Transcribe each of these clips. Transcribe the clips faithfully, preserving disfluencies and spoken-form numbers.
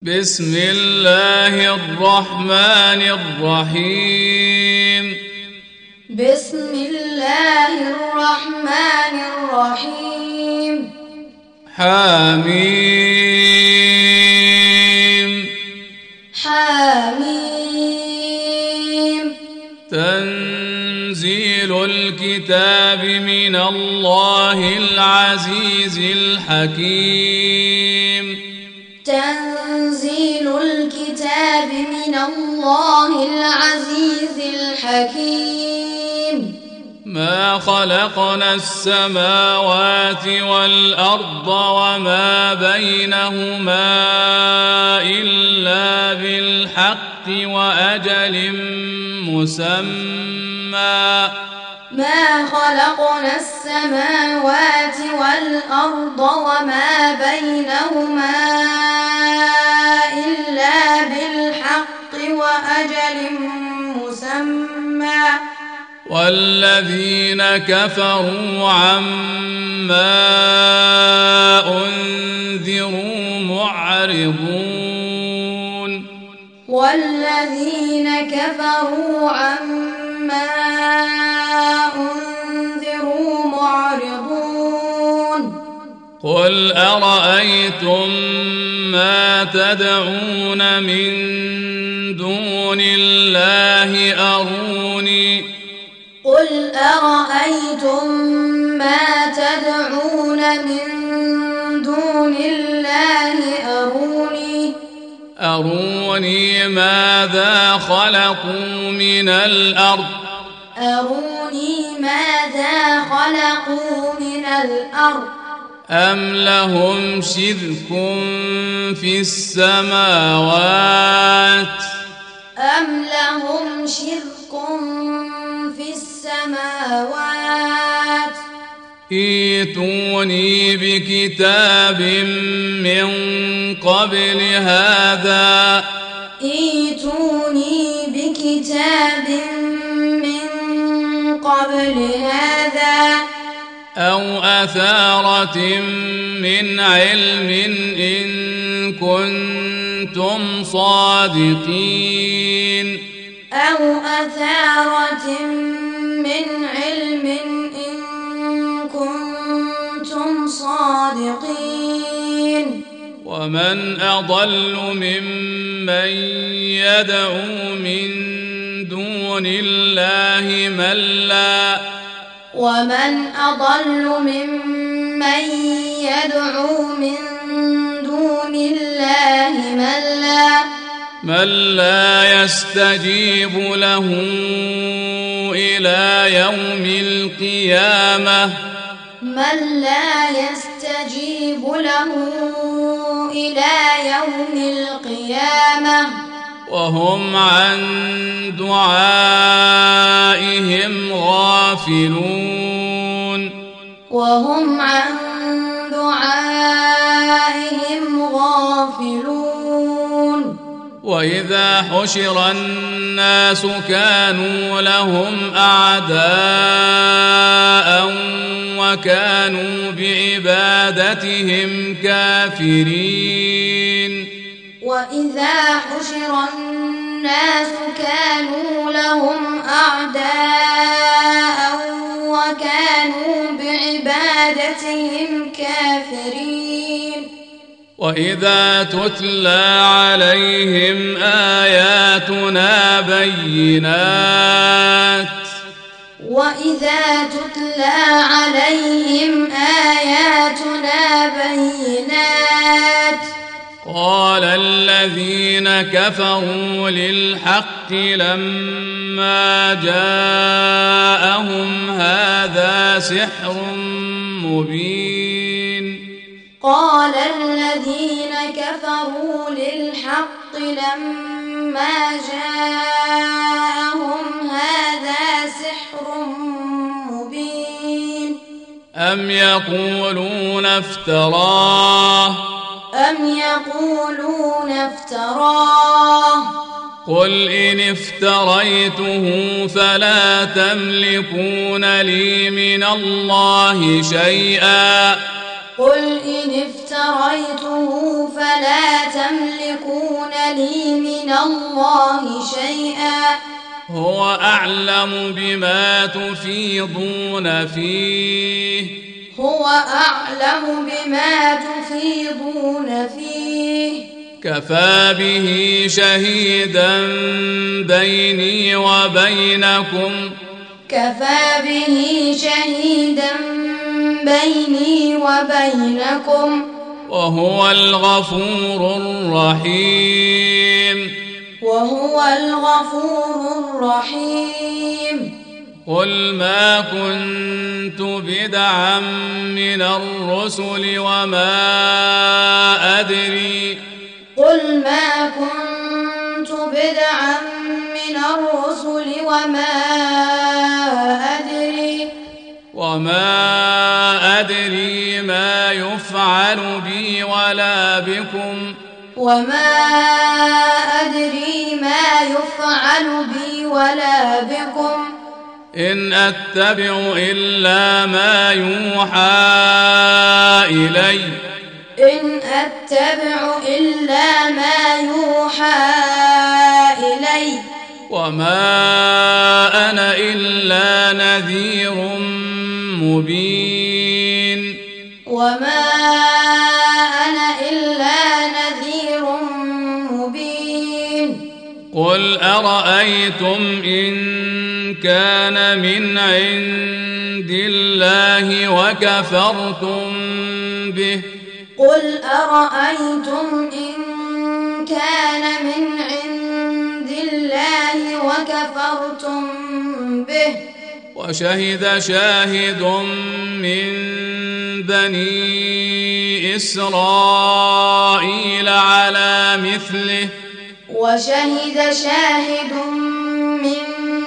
بسم الله الرحمن الرحيم بسم الله الرحمن الرحيم حميم حميم تنزيل الكتاب من الله العزيز الحكيم تنزيل الكتاب من الله العزيز الحكيم ما خلقنا السماوات والأرض وما بينهما إلا بالحق وأجل مسمى ما خلقنا السماوات والأرض وما بينهما إلا بالحق وأجل مسمى والذين كفروا عما أنذروا معرضون والذين كفروا عما أنذروا معرضون قل أرأيتم ما تدعون من دون الله أروني قل أرأيتم ما تدعون من دون الله أروني أروني ماذا خلقوا من الأرض أروني ماذا خلقوا من الأرض أم لهم شرك في السماوات أم لهم شرك في السماوات ائتوني بكتاب من قبل هذا ائتوني بكتاب من قبل هذا أو أثارة من علم إن كنتم صادقين أو أثارة من علم إن كنتم صادقين ومن أضل ممن يدعو من دون الله من لا ومن أضل ممن يدعو من دون الله من لا من لا يستجيب له إلى يوم القيامة من لا يستجيب له إلى يوم القيامة وهم عن دعائهم غافلون وهم عن دعائهم غافلون وإذا حشر الناس كانوا لهم أعداء وكانوا بعبادتهم كافرين وإذا حشر الناس كانوا لهم أعداء وكانوا بعبادتهم كافرين وإذا تتلى عليهم آياتنا بينات وإذا تتلى عليهم آياتنا بينات قال الذين كفروا للحق لما جاءهم هذا سحر مبين قال الذين كفروا للحق لما جاءهم هذا سحر مبين أم يقولون افتراه أم يقولون افتراه قل إن افتريته فلا تملكون لي من الله شيئا قل إن افتريته فلا تملكون من الله شيئا هو أعلم بما تفيضون فيه هو أعلم بما تفيضون فيه كفى به شهيدا بيني وبينكم كفى به شهيدا بيني وبينكم وهو الغفور الرحيم وهو الغفور الرحيم قل ما كنت بدعا من الرسل وما أدري قل ما كنت بدعا من الرسل وما أدري وما أدري ما يفعل بي ولا بكم وما أدري ما يفعل بي ولا بكم إن أتبع إلا ما يوحى إلي إن أتبع إلا ما يوحى إلي وما أنا إلا نذير مبين وما أنا إلا نذير مبين قل أرأيتم إن كان من عند الله وكفرتم به قل أرأيتم إن كان من عند الله وكفرتم به وشهد شاهد من بني إسرائيل على مثله وشهد شاهد من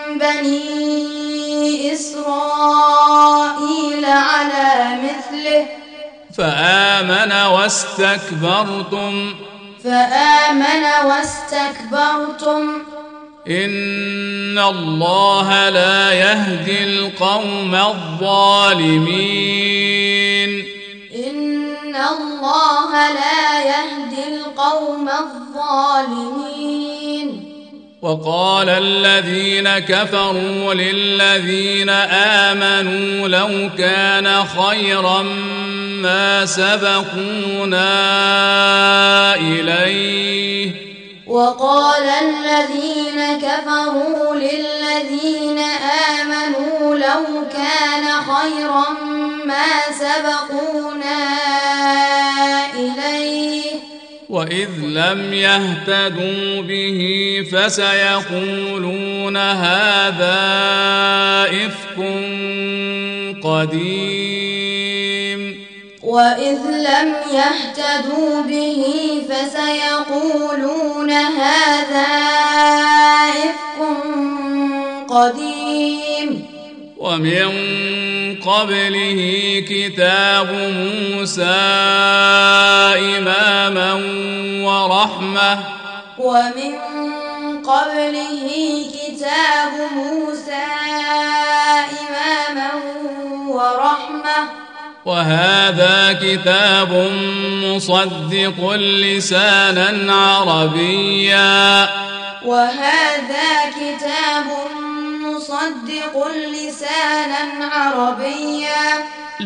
بني إسرائيل على مثله فآمن واستكبرتم فآمن واستكبرتم إن الله لا يهدي القوم الظالمين إن الله لا يهدي القوم الظالمين وقال الذين كفروا للذين آمنوا لو كان خيرا ما سبقونا إليه وقال الذين كفروا للذين آمنوا لو كان خيرا ما سبقونا إليه وإذ لم يهتدوا به فسيقولون هذا إفك قديم وإذ لم يهتدوا به فسيقولون هذا إفك قديم ومن قبله كتاب موسى إماما ورحمة ومن قبله كتاب موسى إماما ورحمة وهذا كتاب مصدق لسانا عربيا وهذا كتاب مصدق لسانا عربيا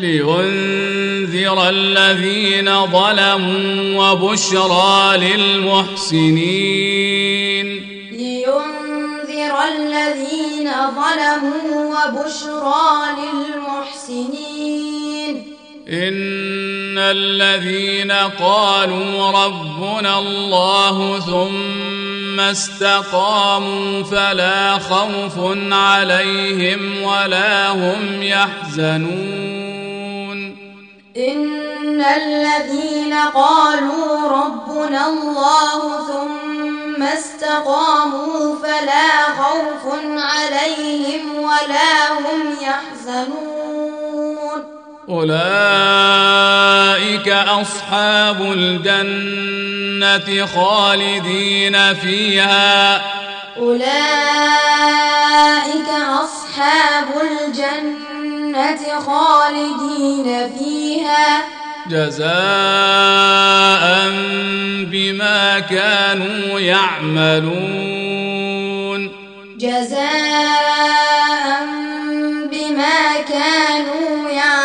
لينذر الذين ظلموا وبشرى للمحسنين لينذر الذين ظلموا وبشرى للمحسنين إن الذين قالوا ربنا الله ثم استقاموا فلا خوف عليهم ولا هم يحزنون إن الذين قالوا ربنا الله ثم استقاموا فلا خوف عليهم ولا هم يحزنون أولئك أصحاب الجنة خالدين فيها أولئك أصحاب الجنة خالدين فيها جزاء بما كانوا يعملون جزاء بما كانوا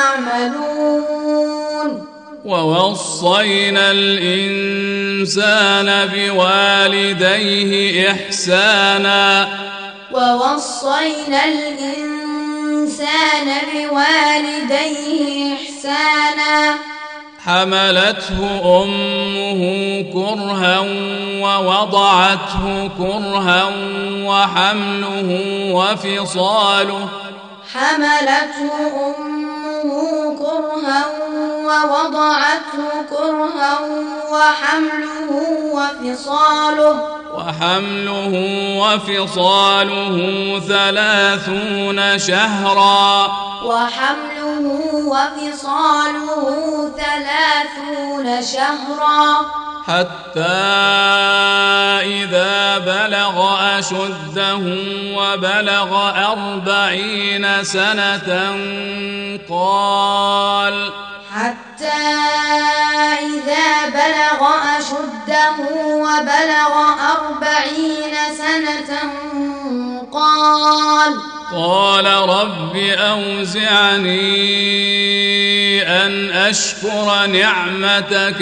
يعملون ووصينا الإنسان بوالديه إحسانا ووصينا الإنسان بوالديه إحسانا حملته أمه كرها ووضعته كرها وحمله وفصاله حملته أمه كرها ووضعته كرها وحمله وفصاله وحمله وفصاله ثلاثون شهرا وحمله وفصاله ثلاثون شهرا حتى إذا بلغ أشده وبلغ أربعين سنة قال حتى إذا بلغ أشده وبلغ أربعين سنة قال قال رب أوزعني أن أشكر نعمتك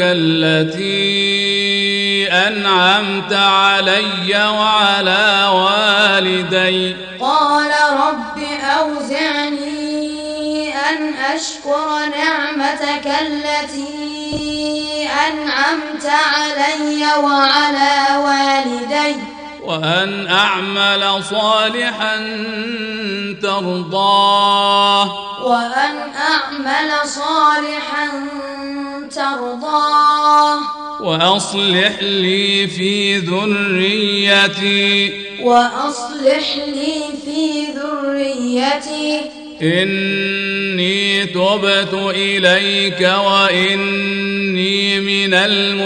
التي أنعمت علي وعلى والدي قال رب أوزعني أن أشكر نعمتك التي أنعمت علي وعلى والدي وأن أعمل صالحا ترضاه وأن أعمل صالحا ترضاه وأصلح لي في ذريتي وأصلح لي في ذريتي إني تبت إليك وإني من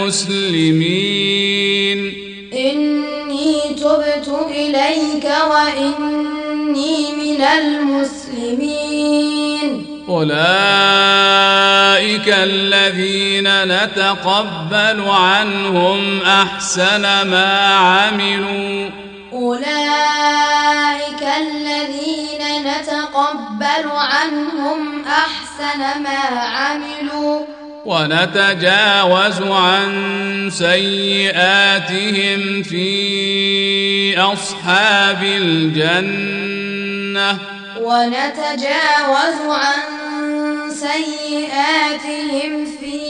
المسلمين إني تبت إليك وإني من المسلمين أولئك الذين نتقبل عنهم أحسن ما عملوا أولئك الذين نتقبل عنهم أحسن ما عملوا ونتجاوز عن سيئاتهم في أصحاب الجنة ونتجاوز عن سيئاتهم في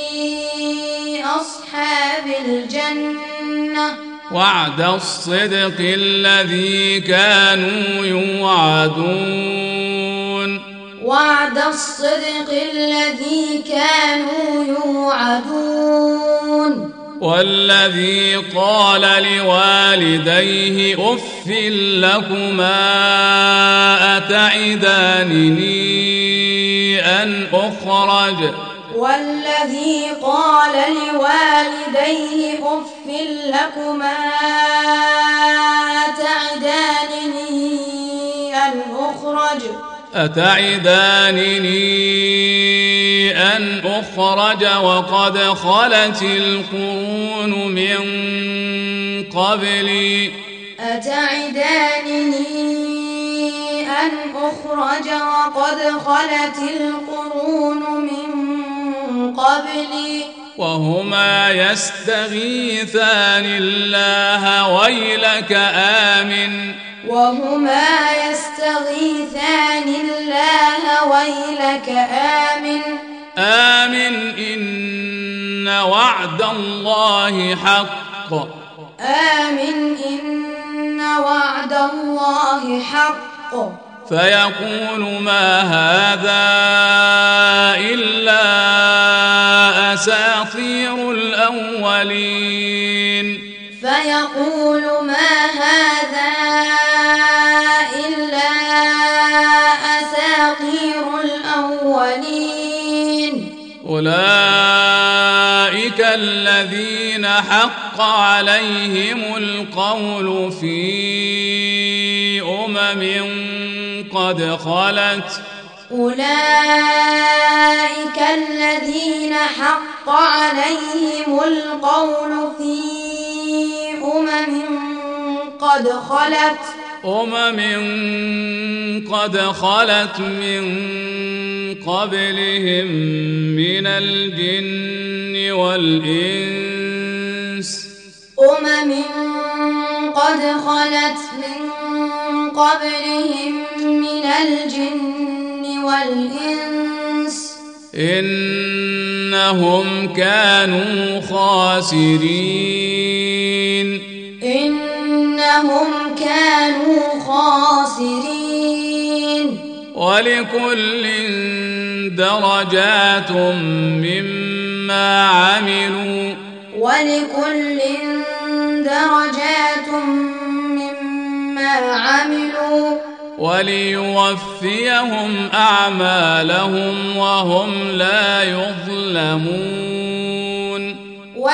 أصحاب الجنة وعد الصدق الذي كانوا يوعدون وعد الصدق الذي كانوا يوعدون والذي قال لوالديه أف لكما أتعدانني أن أخرج والذي قال لوالديه أف لكما أتعدانني أن أخرج أتعدانني أن أخرج وقد خلت القرون من قبلي أتعدانني أن أخرج وقد خلت القرون من قبلي وهما يستغيثان الله ويلك آمن وهما يستغيثان الله ويلك آمن آمن إن وعد الله حق آمن إن وعد الله حق فيقول ما هذا إلا أساطير الأولين فيقول ما هذا إلا أساطير الأولين أولئك الذين حق عليهم القول في أمم قد خلت أولئك الذين حق عليهم القول في أمم قد خلت أمم قد خلت من قبلهم من الجن والإنس أمم قد خلت من قبلهم من الجن والإنس إنهم كانوا خاسرين إنهم كانوا خاسرين ولكل درجات مما عملوا ولكل درجات مما عملوا وليوفيهم أعمالهم وهم لا يظلمون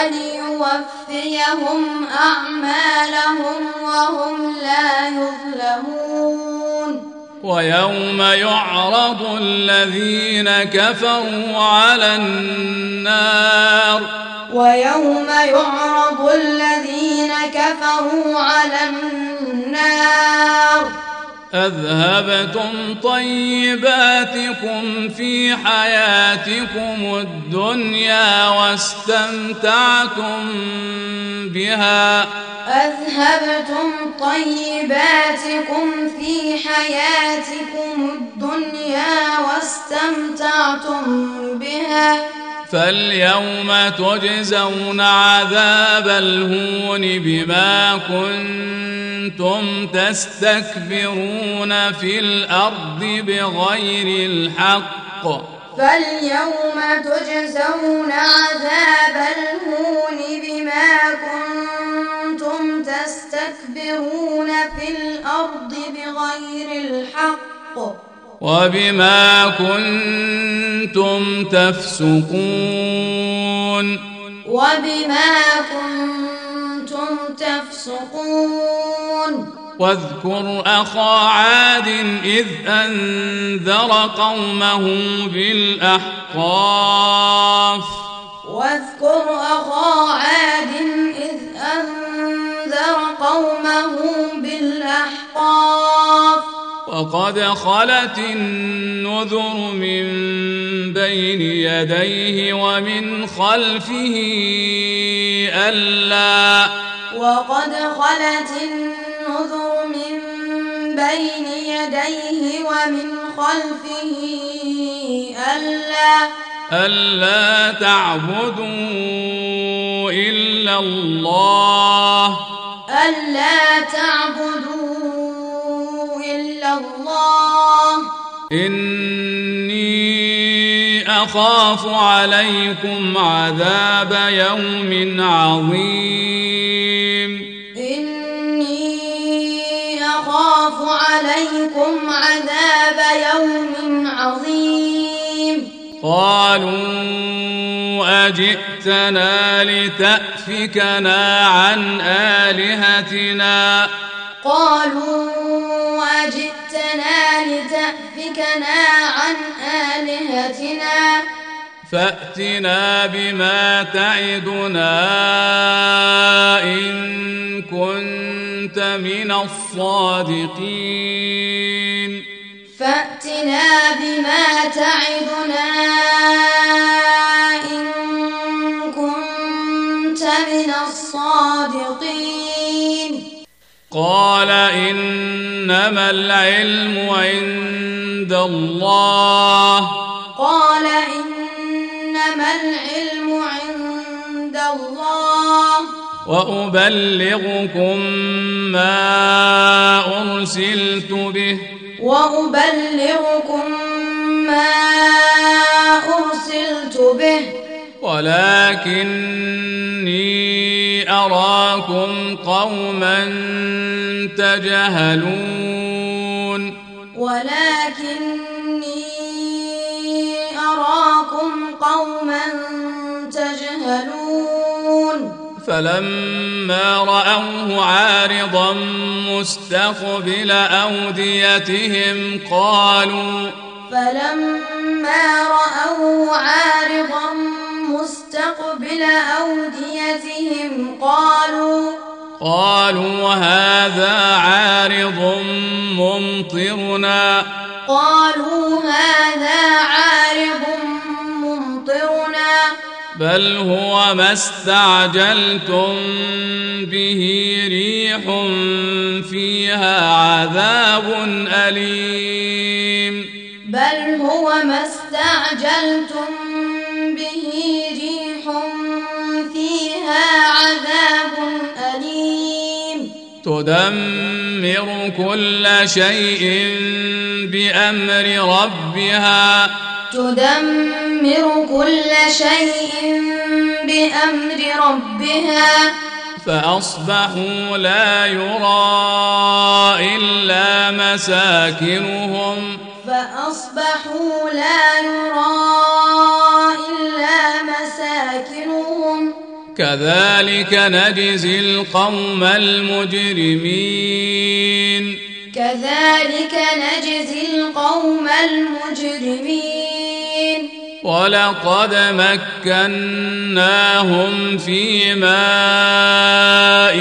وليوفيهم أعمالهم وهم لا يظلمون ويوم يعرض الذين كفروا على النار ويوم يعرض الذين كفروا على النار أذهبتم طيباتكم في حياتكم الدنيا واستمتعتم بها أذهبتم طيباتكم في حياتكم الدنيا واستمتعتم بها فاليوم تجزون عذاب الهون بما كنتم تستكبرون في الأرض بغير الحق فاليوم تجزون عذاب الهون بما كنتم تستكبرون في الأرض بغير الحق وبما كنتم تفسقون وبما كنتم تفسقون واذكر أخا عاد إذ أنذر قومه بالأحقاف واذكر أخا عاد إذ أنذر قومه بالأحقاف وقد خلت النذر من بين يديه ومن خلفه ألا وقد خلت النذر من بين يديه ومن خلفه ألا ألا تعبدوا إلا الله ألا تعبدوا إلا الله إني أخاف عليكم عذاب يوم عظيم إني أخاف عليكم عذاب يوم عظيم قالوا أجئتنا لتأفكنا عن آلهتنا قالوا أجئتنا لتأفكنا عن آلهتنا فأتنا بما تعدنا إن كنت من الصادقين فأتنا بما تعدنا إن كنت من الصادقين قال إنما العلم عند الله قال إنما العلم عند الله وأبلغكم ما أرسلت به وأبلغكم ما أرسلت به ولكني أراكم قوما تجهلون ولكني أراكم قوما تجهلون فلما رأوه عارضا مستقبل أوديتهم قالوا فلما رأوه عارضا مستقبل أوديتهم قالوا قالوا هذا عارض ممطرنا قالوا هذا عارض ممطرنا بل هو ما استعجلتم به ريح فيها عذاب أليم بل هو ما استعجلتم به ريح فيها عذاب أليم تدمر كل شيء بأمر ربها تدمر كل شيء بأمر ربها فأصبحوا لا يرى إلا مساكنهم فأصبحوا لا يرى إلا مساكنهم كذلك نجزي القوم المجرمين كذلك نجزي القوم المجرمين ولقد مكناهم في ماء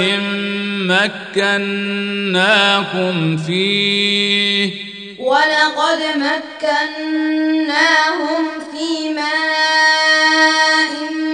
مكناكم فيه ولقد مكناهم في ماء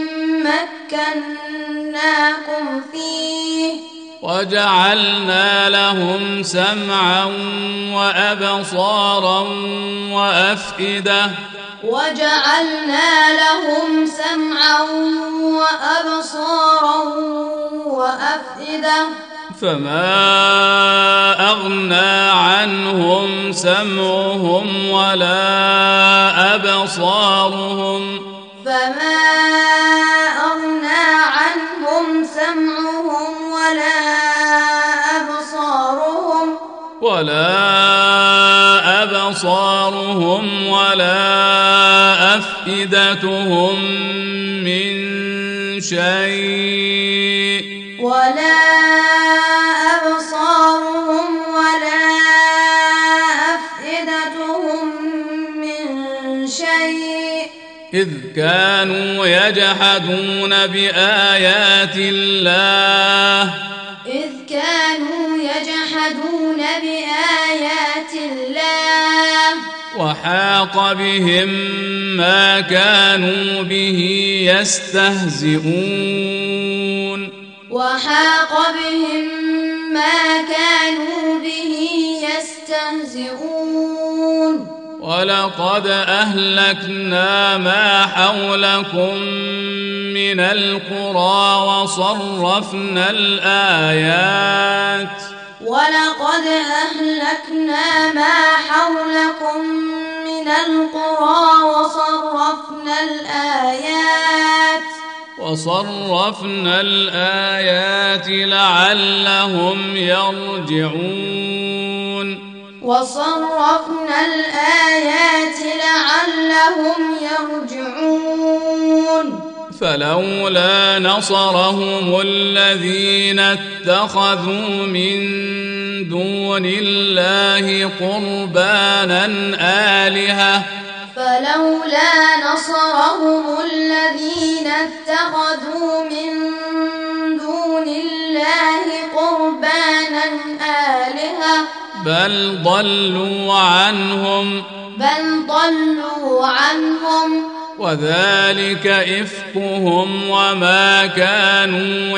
مكناكم فيه وجعلنا لهم سمعا وأبصارا وأفئدة وجعلنا لهم سمعا وأبصارا وأفئدة فما أغنى عنهم سمعهم ولا أبصارهم فما أغنى عنهم سمعهم ولا أبصارهم ولا أبصارهم ولا أفئدتهم من شيء ولا أبصارهم ولا أفئدتهم من شيء إذ كانوا يجحدون بآيات الله إذ كانوا يجحدون بآيات الله وحاق بهم ما كانوا به يستهزئون وحاق بهم ما كانوا به يستهزئون ولقد أهلكنا ما حولكم من القرى وصرفنا الآيات ولقد أهلكنا ما حولكم من القرى وصرفنا الآيات وصرفنا الآيات لعلهم يرجعون وصرفنا الآيات لعلهم يرجعون فلولا نصرهم الذين اتخذوا من دون الله قربانا آلهة فلولا نصرهم الذين اتخذوا من دون الله قربانا آلهة بل ضلوا عنهم بل ضلوا عنهم وذلك إفكهم وما كانوا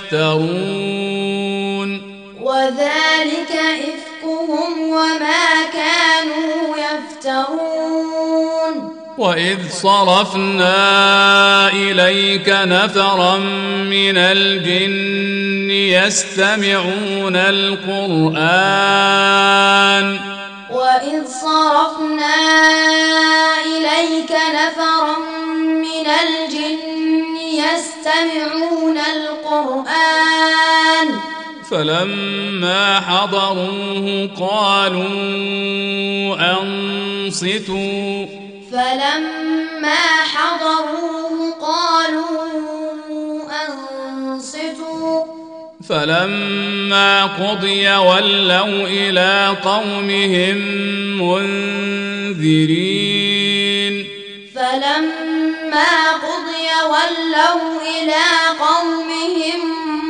يفترون وذلك إفكهم وما كانوا يفترون وإذ صرفنا إليك نفرا من الجن يستمعون القرآن وإذ صرفنا إليك نفرا من الجن يستمعون القرآن فلما حضروه قالوا أنصتوا فلما حضروه قالوا أنصتوا فلما قضي ولوا إلى قومهم منذرين فلما قضي ولوا إلى قومهم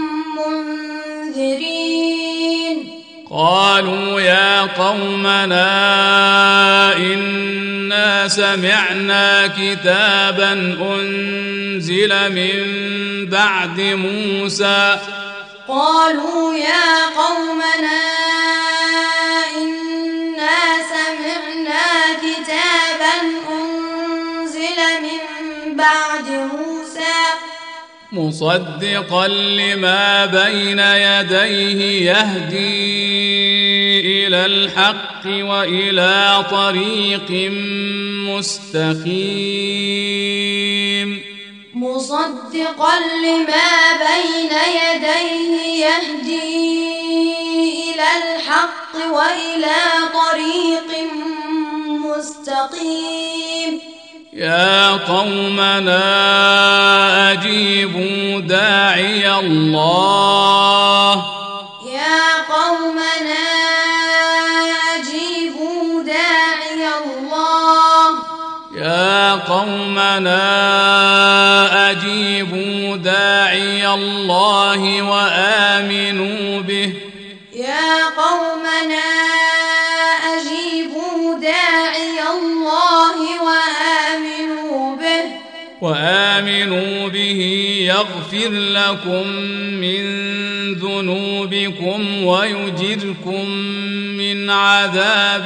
منذرين قالوا يا قومنا إنا سمعنا كتابا أنزل من بعد موسى قالوا يا قومنا إنا سمعنا كتابا أنزل من بعد موسى مصدقا لما بين يديه يهدي إلى الحق وإلى طريق مستقيم مصدقا لما بين يديه يهدي إلى الحق وإلى طريق مستقيم يا قومنا أجيبوا داعي الله يا قومنا أجيبوا داعي الله يا قومنا أجيبوا داعي الله وآمنوا به يا قومنا أجيبوا داعي الله وآمنوا به وآمنوا به يغفر لكم من ذنوبكم ويجركم من عذاب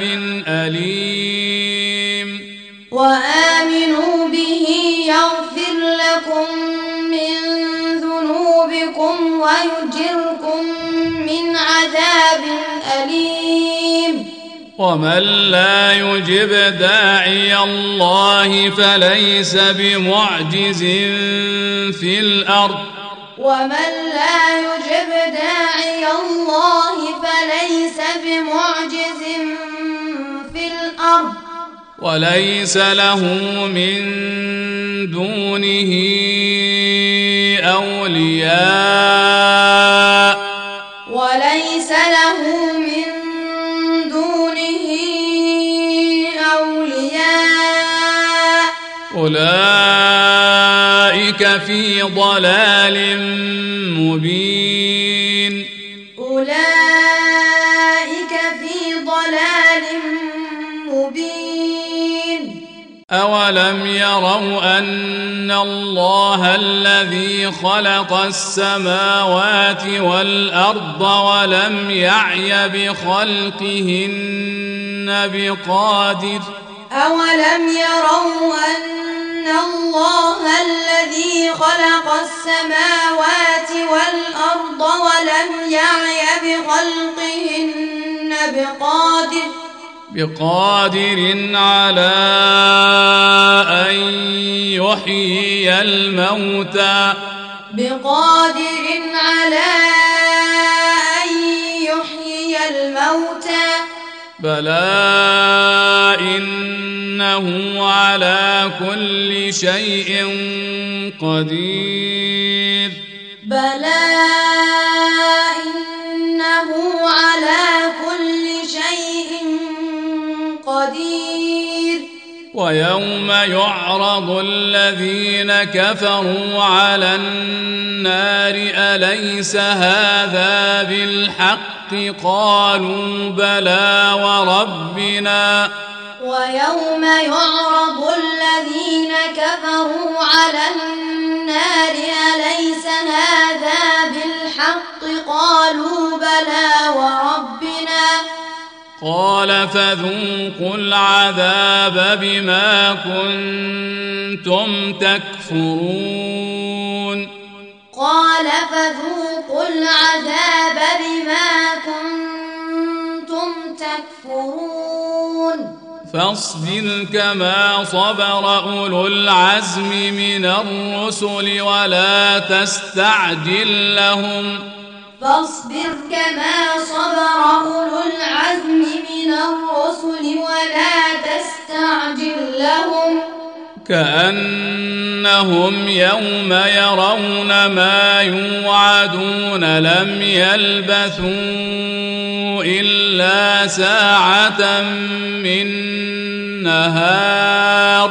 أليم وآمنوا به يغفر لكم من ذنوبكم ويجركم من عذاب أليم ومن لا يجب داعي الله فليس بمعجز في الأرض ومن لا يجب داعي الله فليس بمعجز في الأرض وليس له من دونه أولياء وليس له من دونه أولياء أولئك في ضلال مبين أولئك في ضلال مبين أولم يروا أن الله الذي خلق السماوات والأرض ولم يعي بخلقهن بقادر أولم يروا أن الله الذي خلق السماوات والأرض ولم يعي بخلقهن بقادر بقادر على أن يحيي الموتى بقادر على أن يحيي الموتى بلى إنه على كل شيء قدير بلى إنه على كل شيء قدير ويوم يعرض الذين كفروا على النار أليس هذا بالحق قالوا بلى وربنا ويوم يعرض الذين كفروا على النار أليس هذا بالحق قالوا بلى وربنا قال فذوقوا العذاب بما كنتم تكفرون قال فذوقوا العذاب بما كنتم تكفرون فاصبر كما صبر أولو العزم من الرسل ولا تستعجل لهم فاصبر كما صبر أولو العزم من الرسل ولا تستعجل لهم كأنهم يوم يرون ما يوعدون لم يلبثوا إلا ساعة من نهار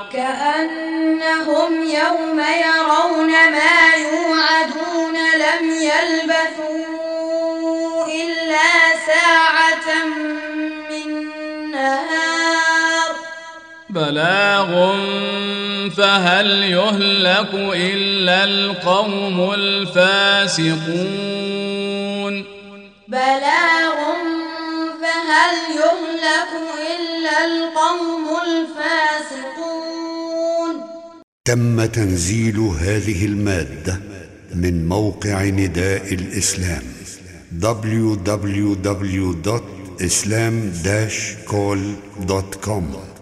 كأنهم يوم يرون ما يوعدون لم يلبثوا إلا ساعة من نهار بلاغ فهل يهلك إلا القوم الفاسقون بلاغ فهل يهلك إلا القوم الفاسقون. تم تنزيل هذه المادة من موقع نداء الإسلام دبليو دبليو دبليو دوت إسلام داش كول دوت كوم.